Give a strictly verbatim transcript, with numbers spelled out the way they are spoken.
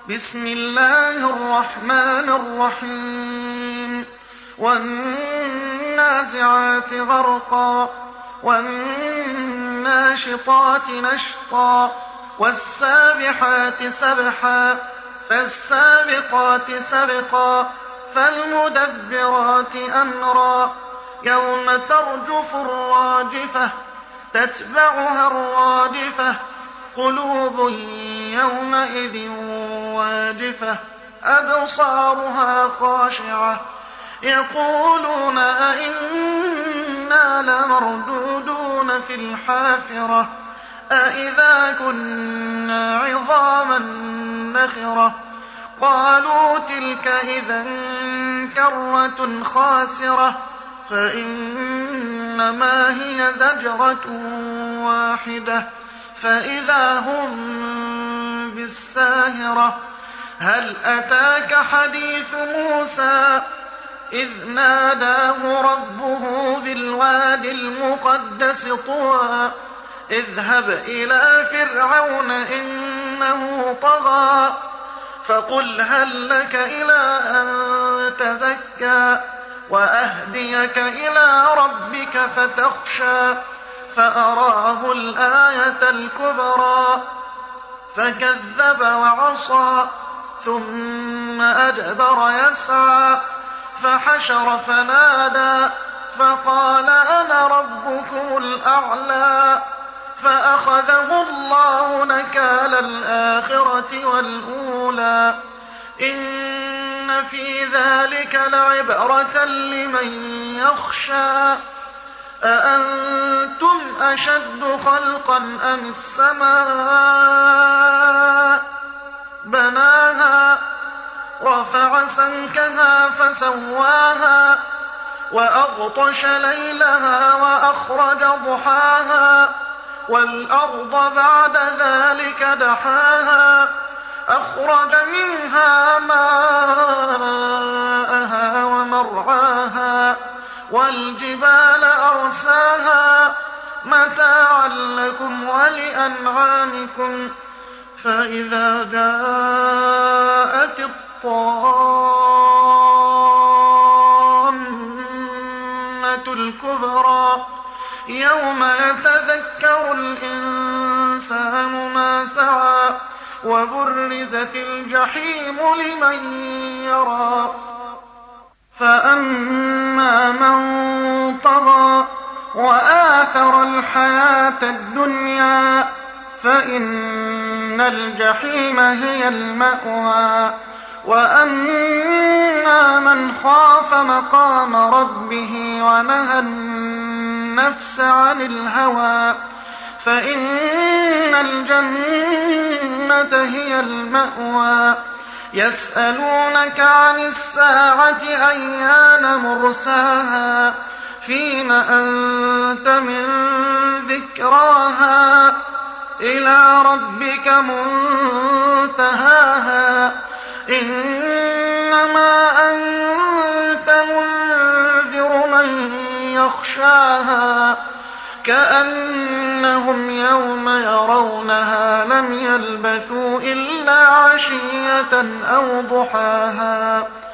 بسم الله الرحمن الرحيم والنازعات غرقا والناشطات نشطا والسابحات سبحا فالسابقات سبقا فالمدبرات أمرا يوم ترجف الراجفة تتبعها الرادفة قلوب يومئذ واجفة أبصارها خاشعة يقولون أئنا لمردودون في الحافرة أئذا كنا عظاما نخرة قالوا تلك إذا كرة خاسرة فإنما هي زجرة واحدة فإذا هم بالساهرة هل أتاك حديث موسى إذ ناداه ربه بالواد المقدس طوى اذهب إلى فرعون إنه طغى فقل هل لك إلى أن تزكى وأهديك إلى ربك فتخشى فأراه الآية الكبرى فكذب وعصى ثم أدبر يسعى فحشر فنادى فقال أنا ربكم الأعلى فأخذه الله نكال الآخرة والأولى إن في ذلك لعبرة لمن يخشى أأنتم أشد خلقا أم السماء بناها رفع سمكها فسواها وأغطش ليلها وأخرج ضحاها والأرض بعد ذلك دحاها أخرج منها ماءها ومرعاها والجبال أرساها متاعا لكم ولأنعامكم فإذا جاءت الطامة الكبرى يوم يتذكر الإنسان ما سعى وبرزت الجحيم لمن يرى فأما من طغى وآثر الحياة الدنيا فإن الجحيم هي المأوى وأما من خاف مقام ربه ونهى النفس عن الهوى فإن الجنة هي المأوى يسألونك عن الساعة أيان مرساها فيم أنت من ذكراها إلى ربك منتهاها إنما أنت منذر من يخشاها كأنهم يوم يرونها لم يلبثوا إلا عشية أو ضحاها